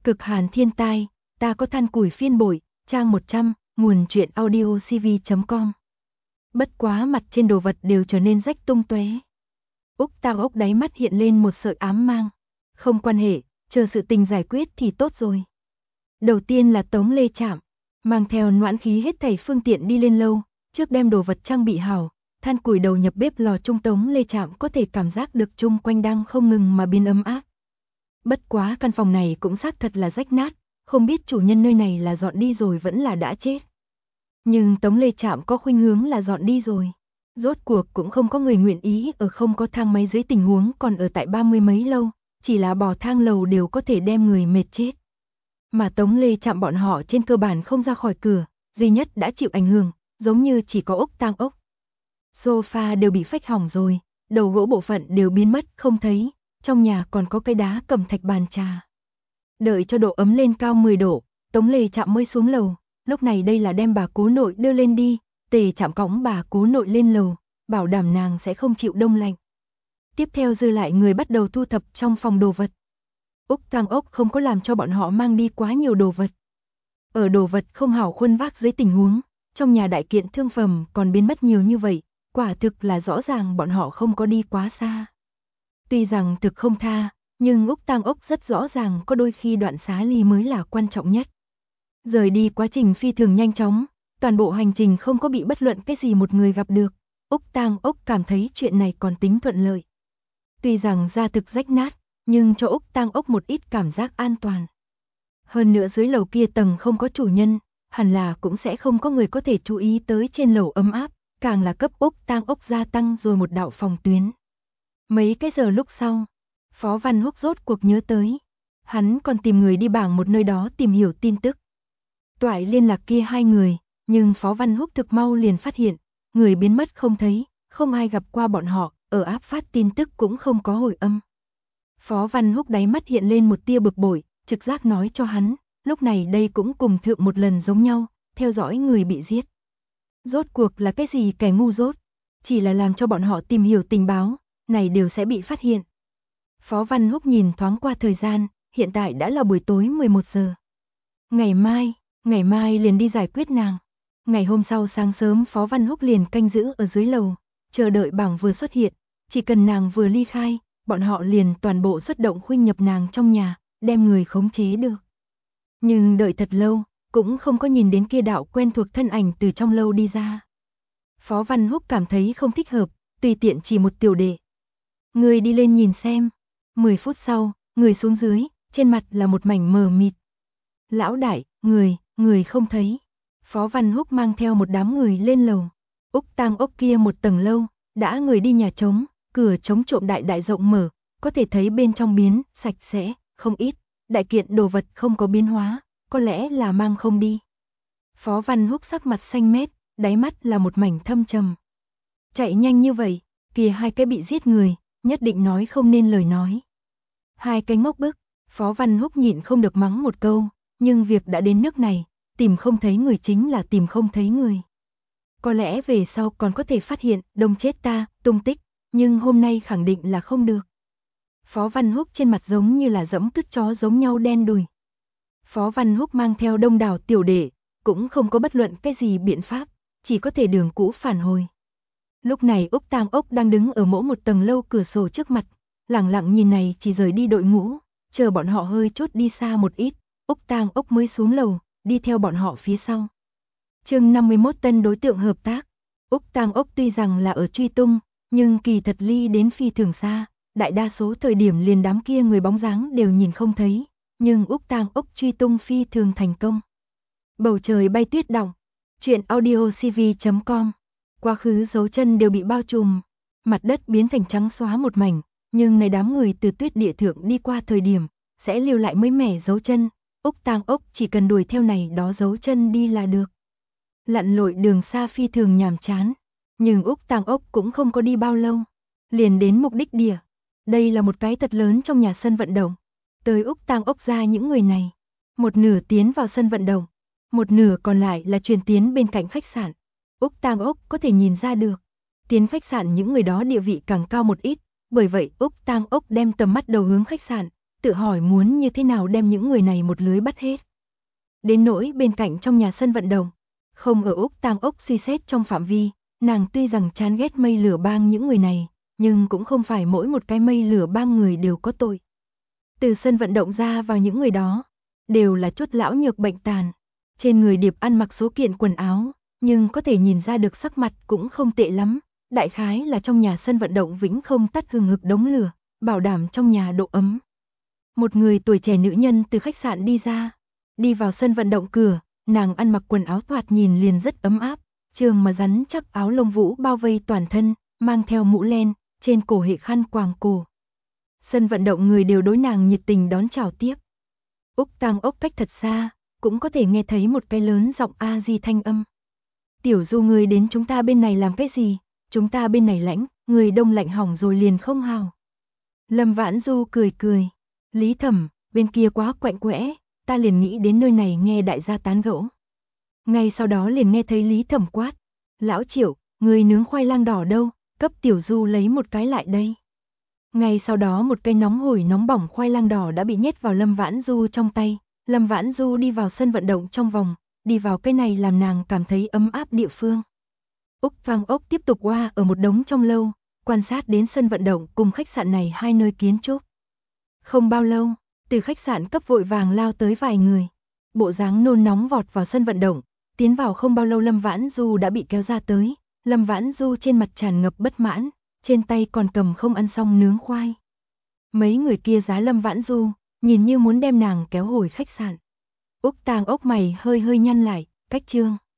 Cực hàn thiên tai, ta có than củi phiên bội, trang 100, nguồn truyện audio cv.com. Bất quá mặt trên đồ vật đều trở nên rách tung tóe. Úc Tang Ốc đáy mắt hiện lên một sợi ám mang. Không quan hệ, chờ sự tình giải quyết thì tốt rồi. Đầu tiên là Tống Lê Trạm, mang theo noãn khí hết thảy phương tiện đi lên lâu, trước đem đồ vật trang bị hảo, than củi đầu nhập bếp lò trung. Tống Lê Trạm có thể cảm giác được chung quanh đang không ngừng mà biến ấm áp. Bất quá căn phòng này cũng xác thật là rách nát, không biết chủ nhân nơi này là dọn đi rồi vẫn là đã chết. Nhưng Tống Lê Trạm có khuynh hướng là dọn đi rồi. Rốt cuộc cũng không có người nguyện ý ở không có thang máy dưới tình huống còn ở tại 30 mấy lâu, chỉ là bò thang lầu đều có thể đem người mệt chết. Mà Tống Lê Trạm bọn họ trên cơ bản không ra khỏi cửa, duy nhất đã chịu ảnh hưởng, giống như chỉ có Úc Tang Ốc. Sofa đều bị phách hỏng rồi, đầu gỗ bộ phận đều biến mất không thấy, trong nhà còn có cây đá cẩm thạch bàn trà. Đợi cho độ ấm lên cao 10 độ, Tống Lê Trạm mới xuống lầu, lúc này đây là đem bà cố nội đưa lên đi, Tề Trạm cõng bà cố nội lên lầu, bảo đảm nàng sẽ không chịu đông lạnh. Tiếp theo dư lại người bắt đầu thu thập trong phòng đồ vật. Úc Tang Ốc không có làm cho bọn họ mang đi quá nhiều đồ vật. Ở đồ vật không hảo khuân vác dưới tình huống, trong nhà đại kiện thương phẩm còn biến mất nhiều như vậy, quả thực là rõ ràng bọn họ không có đi quá xa. Tuy rằng thực không tha, nhưng Úc Tang Ốc rất rõ ràng có đôi khi đoạn xá ly mới là quan trọng nhất. Rời đi quá trình phi thường nhanh chóng, toàn bộ hành trình không có bị bất luận cái gì một người gặp được, Úc Tang Ốc cảm thấy chuyện này còn tính thuận lợi. Tuy rằng da thực rách nát, nhưng cho Úc Tang Ốc một ít cảm giác an toàn. Hơn nữa dưới lầu kia tầng không có chủ nhân, hẳn là cũng sẽ không có người có thể chú ý tới trên lầu ấm áp, càng là cấp Úc Tang Ốc gia tăng rồi một đạo phòng tuyến. Mấy cái giờ lúc sau, Phó Văn Húc rốt cuộc nhớ tới, hắn còn tìm người đi bảng một nơi đó tìm hiểu tin tức. Toại liên lạc kia hai người, nhưng Phó Văn Húc thực mau liền phát hiện, người biến mất không thấy, không ai gặp qua bọn họ, ở áp phát tin tức cũng không có hồi âm. Phó Văn Húc đáy mắt hiện lên một tia bực bội, trực giác nói cho hắn, lúc này đây cũng cùng thượng một lần giống nhau, theo dõi người bị giết. Rốt cuộc là cái gì kẻ ngu dốt, chỉ là làm cho bọn họ tìm hiểu tình báo, này đều sẽ bị phát hiện. Phó Văn Húc nhìn thoáng qua thời gian, hiện tại đã là buổi tối 11 giờ. Ngày mai liền đi giải quyết nàng. Ngày hôm sau sáng sớm Phó Văn Húc liền canh giữ ở dưới lầu, chờ đợi bảng vừa xuất hiện, chỉ cần nàng vừa ly khai, bọn họ liền toàn bộ xuất động khuynh nhập nàng trong nhà, đem người khống chế được. Nhưng đợi thật lâu, cũng không có nhìn đến kia đạo quen thuộc thân ảnh từ trong lâu đi ra. Phó Văn Húc cảm thấy không thích hợp, tùy tiện chỉ một tiểu đệ. Người đi lên nhìn xem. 10 phút sau, người xuống dưới, trên mặt là một mảnh mờ mịt. Lão đại, người không thấy. Phó Văn Húc mang theo một đám người lên lầu. Úc Tang Ốc kia một tầng lâu, đã người đi nhà trống, cửa trống trộm đại rộng mở, có thể thấy bên trong biến, sạch sẽ, không ít, đại kiện đồ vật không có biến hóa, có lẽ là mang không đi. Phó Văn Húc sắc mặt xanh mét, đáy mắt là một mảnh thâm trầm. Chạy nhanh như vậy, kìa hai cái bị giết người, nhất định nói không nên lời nói. Hai cái ngốc bức, Phó Văn Húc nhịn không được mắng một câu, nhưng việc đã đến nước này, tìm không thấy người chính là tìm không thấy người. Có lẽ về sau còn có thể phát hiện đông chết ta, tung tích, nhưng hôm nay khẳng định là không được. Phó Văn Húc trên mặt giống như là dẫm cứt chó giống nhau đen đùi. Phó Văn Húc mang theo đông đảo tiểu đệ, cũng không có bất luận cái gì biện pháp, chỉ có thể đường cũ phản hồi. Lúc này Úc Tang Ốc đang đứng ở mỗi một tầng lâu cửa sổ trước mặt, lẳng lặng nhìn này chỉ rời đi đội ngũ, chờ bọn họ hơi chút đi xa một ít, Úc Tang Ốc mới xuống lầu, đi theo bọn họ phía sau. Chương 51 tân đối tượng hợp tác. Úc Tang Ốc tuy rằng là ở truy tung, nhưng kỳ thật ly đến phi thường xa, đại đa số thời điểm liền đám kia người bóng dáng đều nhìn không thấy, nhưng Úc Tang Ốc truy tung phi thường thành công. Bầu trời bay tuyết đọng, truyện audio cv.com. Quá khứ dấu chân đều bị bao trùm, mặt đất biến thành trắng xóa một mảnh, nhưng này đám người từ tuyết địa thượng đi qua thời điểm, sẽ lưu lại mới mẻ dấu chân, Úc Tang Ốc chỉ cần đuổi theo này đó dấu chân đi là được. Lặn lội đường xa phi thường nhàm chán, nhưng Úc Tang Ốc cũng không có đi bao lâu, liền đến mục đích địa. Đây là một cái thật lớn trong nhà sân vận động. Tới Úc Tang Ốc ra những người này, một nửa tiến vào sân vận động, một nửa còn lại là truyền tiến bên cạnh khách sạn. Úc Tang Ốc có thể nhìn ra được, tiến khách sạn những người đó địa vị càng cao một ít, bởi vậy Úc Tang Ốc đem tầm mắt đầu hướng khách sạn, tự hỏi muốn như thế nào đem những người này một lưới bắt hết. Đến nỗi bên cạnh trong nhà sân vận động, không ở Úc Tang Ốc suy xét trong phạm vi, nàng tuy rằng chán ghét mây lửa bang những người này, nhưng cũng không phải mỗi một cái mây lửa bang người đều có tội. Từ sân vận động ra vào những người đó, đều là chút lão nhược bệnh tàn, trên người điệp ăn mặc số kiện quần áo, nhưng có thể nhìn ra được sắc mặt cũng không tệ lắm, đại khái là trong nhà sân vận động vĩnh không tắt hừng hực đống lửa, bảo đảm trong nhà độ ấm. Một người tuổi trẻ nữ nhân từ khách sạn đi ra, đi vào sân vận động cửa, nàng ăn mặc quần áo thoạt nhìn liền rất ấm áp, trường mà rắn chắc áo lông vũ bao vây toàn thân, mang theo mũ len, trên cổ hệ khăn quàng cổ. Sân vận động người đều đối nàng nhiệt tình đón chào tiếp. Úc Tang Ốc cách thật xa, cũng có thể nghe thấy một cái lớn giọng a di thanh âm. Tiểu Du người đến chúng ta bên này làm cái gì? Chúng ta bên này lạnh, người đông lạnh hỏng rồi liền không hào. Lâm Vãn Du cười cười. Lý Thẩm, bên kia quá quạnh quẽ, ta liền nghĩ đến nơi này nghe đại gia tán gẫu. Ngay sau đó liền nghe thấy Lý Thẩm quát. Lão Triệu, người nướng khoai lang đỏ đâu, cấp Tiểu Du lấy một cái lại đây. Ngay sau đó một cây nóng hổi nóng bỏng khoai lang đỏ đã bị nhét vào Lâm Vãn Du trong tay. Lâm Vãn Du đi vào sân vận động trong vòng, đi vào cái này làm nàng cảm thấy ấm áp địa phương. Úc Tang Ốc tiếp tục qua ở một đống trong lâu, quan sát đến sân vận động cùng khách sạn này hai nơi kiến trúc. Không bao lâu, từ khách sạn cấp vội vàng lao tới vài người. Bộ dáng nôn nóng vọt vào sân vận động, tiến vào không bao lâu Lâm Vãn Du đã bị kéo ra tới. Lâm Vãn Du trên mặt tràn ngập bất mãn, trên tay còn cầm không ăn xong nướng khoai. Mấy người kia giá Lâm Vãn Du, nhìn như muốn đem nàng kéo hồi khách sạn. Úc Tang Ốc mày hơi hơi nhăn lại, cách trương.